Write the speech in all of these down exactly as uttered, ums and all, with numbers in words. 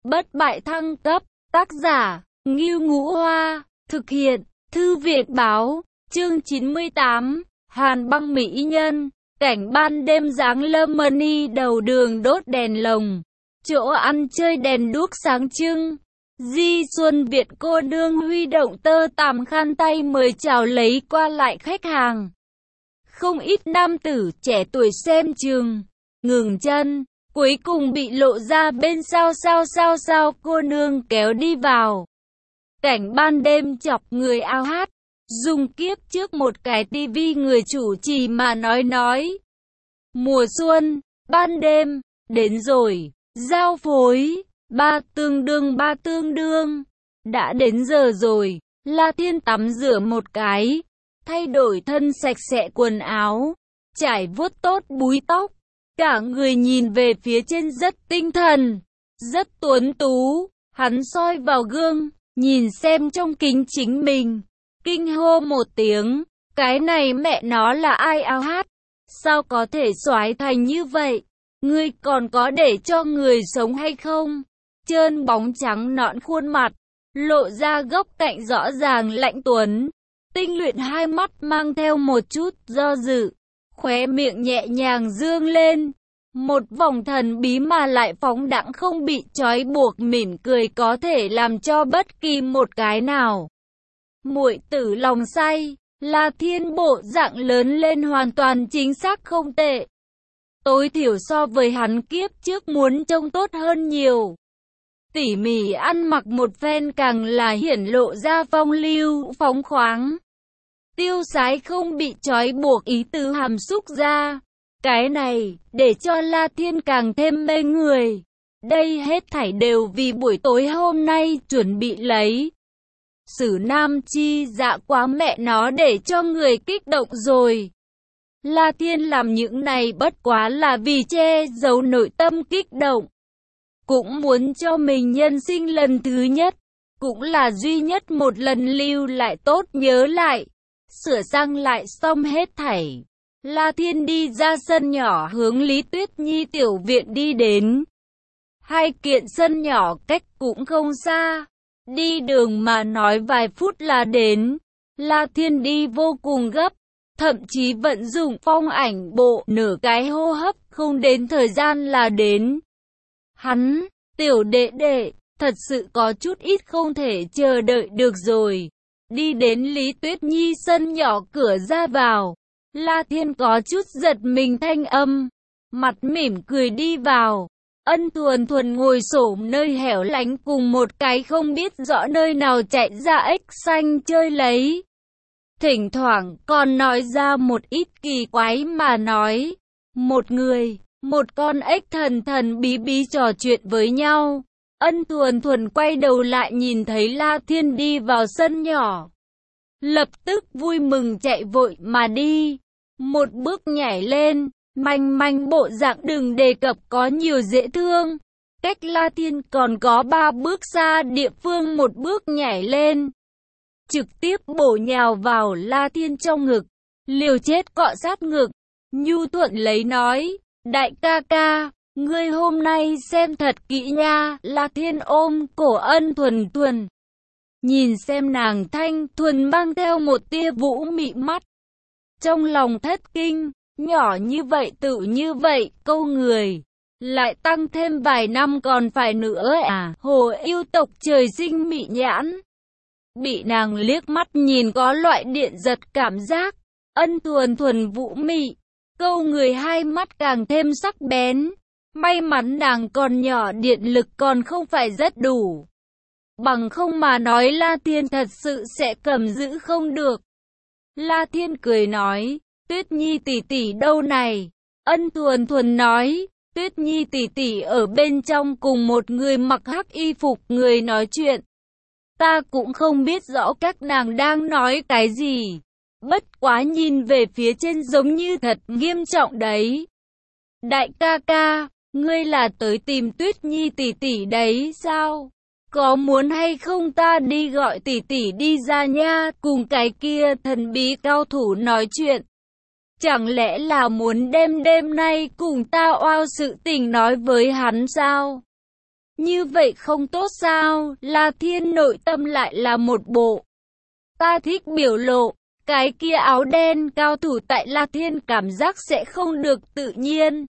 bất bại thăng cấp, tác giả, Ngưu Ngũ Hoa, thực hiện, Thư viện báo, chương chín mươi tám, Hàn Băng Mỹ Nhân, cảnh ban đêm dáng lâm money đầu đường đốt đèn lồng, chỗ ăn chơi đèn đuốc sáng trưng. Di Xuân Việt cô nương huy động tơ tằm khăn tay mời chào lấy qua lại khách hàng. Không ít nam tử trẻ tuổi xem chừng, ngừng chân, cuối cùng bị lộ ra bên sau sao sao sao cô nương kéo đi vào. Cảnh ban đêm chọc người ao hát, dùng kiếp trước một cái tivi người chủ trì mà nói nói. Mùa xuân, ban đêm, đến rồi, giao phối, ba tương đương ba tương đương. Đã đến giờ rồi, La Thiên tắm rửa một cái, thay đổi thân sạch sẽ quần áo, trải vuốt tốt búi tóc. Cả người nhìn về phía trên rất tinh thần, rất tuấn tú. Hắn soi vào gương, nhìn xem trong kính chính mình, kinh hô một tiếng, cái này mẹ nó là ai ao hát? Sao có thể xoái thành như vậy? Ngươi còn có để cho người sống hay không? Trơn bóng trắng nõn khuôn mặt, lộ ra góc cạnh rõ ràng lạnh tuấn, tinh luyện hai mắt mang theo một chút do dự, khóe miệng nhẹ nhàng dương lên. Một vòng thần bí mà lại phóng đãng không bị trói buộc mỉm cười có thể làm cho bất kỳ một cái nào. Muội tử lòng say, La Thiên bộ dạng lớn lên hoàn toàn chính xác không tệ. Tối thiểu so với hắn kiếp trước muốn trông tốt hơn nhiều. Tỉ mỉ ăn mặc một phen càng là hiển lộ ra phong lưu, phóng khoáng. Tiêu sái không bị trói buộc ý tứ hàm xúc ra. Cái này, để cho La Thiên càng thêm mê người. Đây hết thảy đều vì buổi tối hôm nay chuẩn bị lấy. Sử nam chi dạ quá mẹ nó để cho người kích động rồi. La Thiên làm những này bất quá là vì che giấu nội tâm kích động. Cũng muốn cho mình nhân sinh lần thứ nhất, cũng là duy nhất một lần lưu lại tốt nhớ lại. Sửa sang lại xong hết thảy. La Thiên đi ra sân nhỏ hướng Lý Tuyết Nhi tiểu viện đi đến. Hai kiện sân nhỏ cách cũng không xa. Đi đường mà nói vài phút là đến. La Thiên đi vô cùng gấp. Thậm chí vận dụng phong ảnh bộ nửa cái hô hấp không đến thời gian là đến. Hắn, tiểu đệ đệ, thật sự có chút ít không thể chờ đợi được rồi. Đi đến Lý Tuyết Nhi sân nhỏ cửa ra vào. La Thiên có chút giật mình thanh âm, mặt mỉm cười đi vào. Ân Thuần Thuần ngồi xổm nơi hẻo lánh cùng một cái không biết rõ nơi nào chạy ra ếch xanh chơi lấy. Thỉnh thoảng còn nói ra một ít kỳ quái mà nói. Một người, một con ếch thần thần bí bí trò chuyện với nhau. Ân Thuần Thuần quay đầu lại nhìn thấy La Thiên đi vào sân nhỏ. Lập tức vui mừng chạy vội mà đi. Một bước nhảy lên, manh manh bộ dạng đừng đề cập có nhiều dễ thương. Cách La Thiên còn có ba bước xa địa phương một bước nhảy lên. Trực tiếp bổ nhào vào La Thiên trong ngực, liều chết cọ sát ngực. Nhu thuận lấy nói, đại ca ca, ngươi hôm nay xem thật kỹ nha. La Thiên ôm cổ Ân Thuần Thuần. Nhìn xem nàng thanh thuần mang theo một tia vũ mị mắt. Trong lòng thất kinh, nhỏ như vậy tự như vậy, câu người. Lại tăng thêm vài năm còn phải nữa à, hồ yêu tộc trời sinh mị nhãn. Bị nàng liếc mắt nhìn có loại điện giật cảm giác. Ân Thuần Thuần vũ mị, câu người hai mắt càng thêm sắc bén. May mắn nàng còn nhỏ điện lực còn không phải rất đủ. Bằng không mà nói La Thiên thật sự sẽ cầm giữ không được. La Thiên cười nói, Tuyết Nhi tỷ tỷ đâu này? Ân Thuần Thuần nói, Tuyết Nhi tỷ tỷ ở bên trong cùng một người mặc hắc y phục người nói chuyện. Ta cũng không biết rõ các nàng đang nói cái gì. Bất quá nhìn về phía trên giống như thật nghiêm trọng đấy. Đại ca ca, ngươi là tới tìm Tuyết Nhi tỷ tỷ đấy sao? Có muốn hay không ta đi gọi tỷ tỷ đi ra nha, cùng cái kia thần bí cao thủ nói chuyện. Chẳng lẽ là muốn đêm đêm nay cùng ta oao sự tình nói với hắn sao? Như vậy không tốt sao? La Thiên nội tâm lại là một bộ. Ta thích biểu lộ. Cái kia áo đen cao thủ tại La Thiên cảm giác sẽ không được tự nhiên.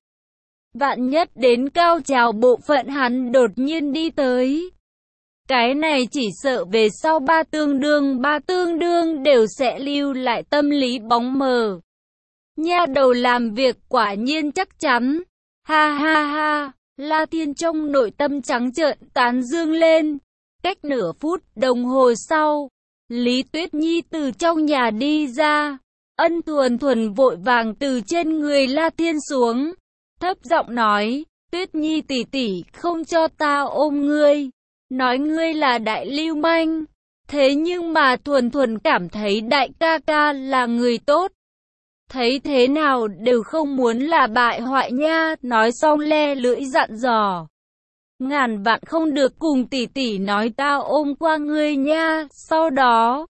Vạn nhất đến cao trào bộ phận hắn đột nhiên đi tới. Cái này chỉ sợ về sau ba tương đương ba tương đương đều sẽ lưu lại tâm lý bóng mờ. Nha đầu làm việc quả nhiên chắc chắn. Ha ha ha, La Thiên trong nội tâm trắng trợn tán dương lên. Cách nửa phút đồng hồ sau, Lý Tuyết Nhi từ trong nhà đi ra. Ân Thuần Thuần vội vàng từ trên người La Thiên xuống. Thấp giọng nói, Tuyết Nhi tỷ tỷ không cho ta ôm ngươi. Nói ngươi là đại lưu manh. Thế nhưng mà Thuần Thuần cảm thấy đại ca ca là người tốt. Thấy thế nào đều không muốn là bại hoại nha. Nói xong le lưỡi dặn dò. Ngàn vạn không được cùng tỷ tỷ nói tao ôm qua ngươi nha. Sau đó,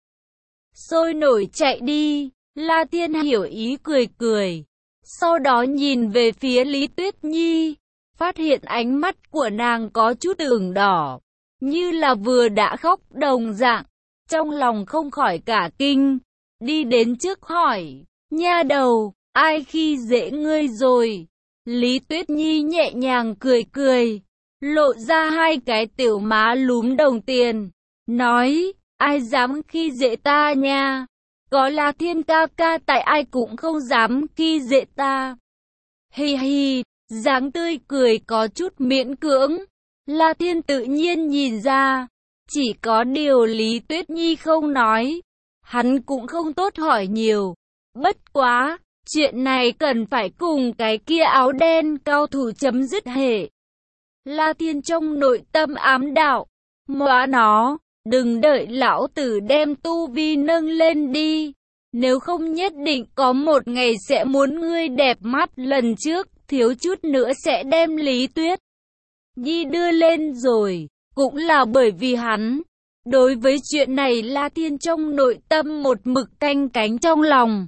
sôi nổi chạy đi. La Thiên hiểu ý cười cười. Sau đó nhìn về phía Lý Tuyết Nhi. Phát hiện ánh mắt của nàng có chút ửng đỏ. Như là vừa đã khóc đồng dạng. Trong lòng không khỏi cả kinh. Đi đến trước hỏi. Nha đầu, ai khi dễ ngươi rồi? Lý Tuyết Nhi nhẹ nhàng cười cười. Lộ ra hai cái tiểu má lúm đồng tiền. Nói, ai dám khi dễ ta nha? Có La Thiên ca ca tại ai cũng không dám khi dễ ta. Hi hi, dáng tươi cười có chút miễn cưỡng. La Thiên tự nhiên nhìn ra. Chỉ có điều Lý Tuyết Nhi không nói. Hắn cũng không tốt hỏi nhiều. Bất quá, chuyện này cần phải cùng cái kia áo đen cao thủ chấm dứt hệ. La Thiên trong nội tâm ám đạo. Móa nó, đừng đợi lão tử đem tu vi nâng lên đi. Nếu không nhất định có một ngày sẽ muốn ngươi đẹp mắt lần trước, thiếu chút nữa sẽ đem Lý Tuyết Nhi đưa lên rồi. Cũng là bởi vì hắn. Đối với chuyện này La Thiên trong nội tâm một mực canh cánh trong lòng.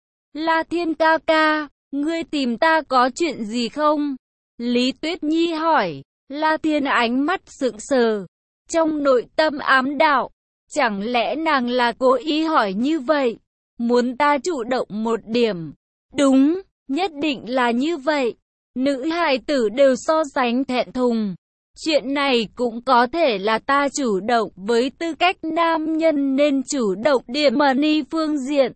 La Thiên ca ca, ngươi tìm ta có chuyện gì không? Lý Tuyết Nhi hỏi. La Thiên ánh mắt sững sờ. Trong nội tâm ám đạo. Chẳng lẽ nàng là cố ý hỏi như vậy? Muốn ta chủ động một điểm. Đúng, nhất định là như vậy. Nữ hài tử đều so sánh thẹn thùng. Chuyện này cũng có thể là ta chủ động với tư cách nam nhân nên chủ động điểm mà ni phương diện.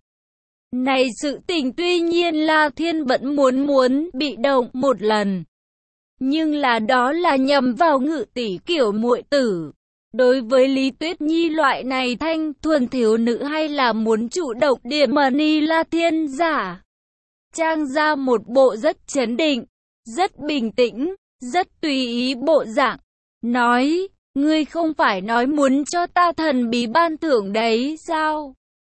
Này sự tình tuy nhiên La Thiên vẫn muốn muốn bị động một lần. Nhưng là đó là nhằm vào Ngự tỷ kiểu muội tử. Đối với Lý Tuyết Nhi loại này thanh thuần thiếu nữ hay là muốn chủ động điểm mà ni La Thiên giả. Trang ra một bộ rất chấn định, rất bình tĩnh, rất tùy ý bộ dạng. Nói, ngươi không phải nói muốn cho ta thần bí ban thưởng đấy sao?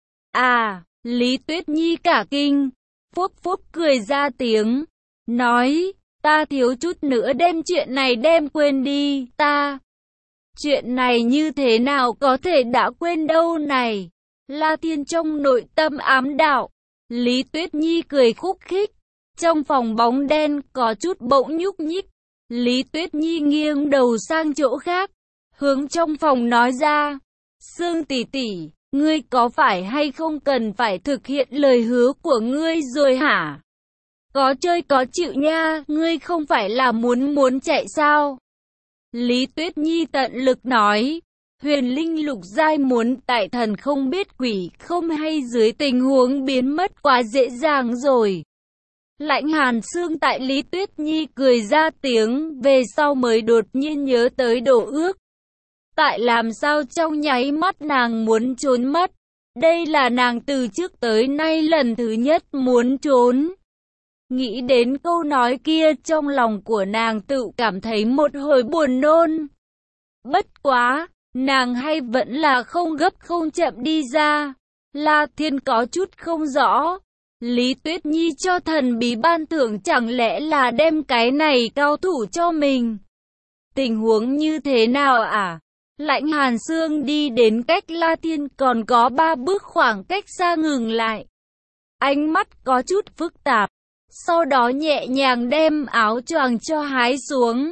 À, Lý Tuyết Nhi cả kinh, phúc phúc cười ra tiếng. Nói, ta thiếu chút nữa đem chuyện này đem quên đi, ta. Chuyện này như thế nào có thể đã quên đâu này? La Thiên trong nội tâm ám đạo. Lý Tuyết Nhi cười khúc khích. Trong phòng bóng đen có chút bỗng nhúc nhích. Lý Tuyết Nhi nghiêng đầu sang chỗ khác. Hướng trong phòng nói ra. Sương tỷ tỷ, ngươi có phải hay không cần phải thực hiện lời hứa của ngươi rồi hả? Có chơi có chịu nha, ngươi không phải là muốn muốn chạy sao? Lý Tuyết Nhi tận lực nói. Huyền linh lục giai muốn tại thần không biết quỷ không hay dưới tình huống biến mất quá dễ dàng rồi. Lãnh Hàn Sương tại Lý Tuyết Nhi cười ra tiếng về sau mới đột nhiên nhớ tới đồ ước. Tại làm sao trong nháy mắt nàng muốn trốn mất. Đây là nàng từ trước tới nay lần thứ nhất muốn trốn. Nghĩ đến câu nói kia trong lòng của nàng tự cảm thấy một hồi buồn nôn. Bất quá, nàng hay vẫn là không gấp không chậm đi ra. La Thiên có chút không rõ. Lý Tuyết Nhi cho thần bí ban thưởng chẳng lẽ là đem cái này cao thủ cho mình? Tình huống như thế nào à? Lãnh Hàn Sương đi đến cách La Thiên còn có ba bước khoảng cách xa ngừng lại. Ánh mắt có chút phức tạp. Sau đó nhẹ nhàng đem áo choàng cho hái xuống.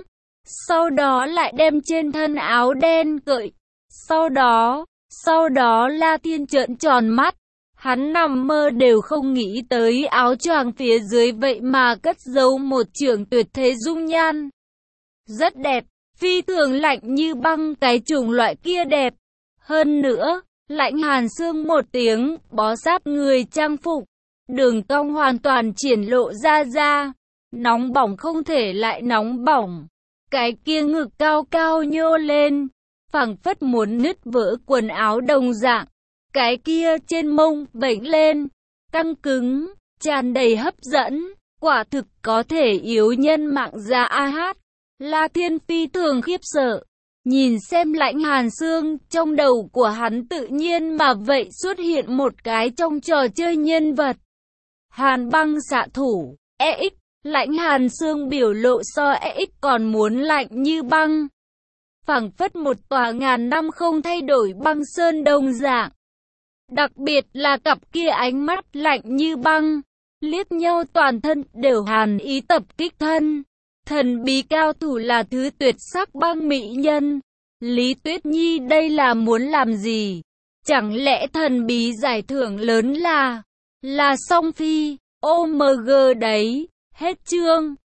sau đó lại đem trên thân áo đen cởi. Sau đó, sau đó La Thiên trợn tròn mắt. Hắn nằm mơ đều không nghĩ tới áo choàng phía dưới vậy mà cất giấu một trưởng tuyệt thế dung nhan. Rất đẹp, phi thường lạnh như băng, cái chủng loại kia đẹp. Hơn nữa, Lãnh Hàn Xương một tiếng, bó sát người trang phục. Đường cong hoàn toàn triển lộ ra ra. Nóng bỏng không thể lại nóng bỏng. Cái kia ngực cao cao nhô lên, phảng phất muốn nứt vỡ quần áo đồng dạng. Cái kia trên mông vểnh lên, căng cứng, tràn đầy hấp dẫn, quả thực có thể yếu nhân mạng ra a hát. La Thiên phi thường khiếp sợ, nhìn xem Lãnh Hàn Xương, trong đầu của hắn tự nhiên mà vậy xuất hiện một cái trong trò chơi nhân vật. Hàn băng xạ thủ, e ích, Lãnh Hàn Xương biểu lộ so e ích còn muốn lạnh như băng. Phảng phất một tòa ngàn năm không thay đổi băng sơn đồng dạng. Đặc biệt là cặp kia ánh mắt lạnh như băng, liếc nhau toàn thân đều hàn ý tập kích thân. Thần bí cao thủ là thứ tuyệt sắc băng mỹ nhân. Lý Tuyết Nhi đây là muốn làm gì? Chẳng lẽ thần bí giải thưởng lớn là... là Song Phi, ô em giê đấy, hết chương.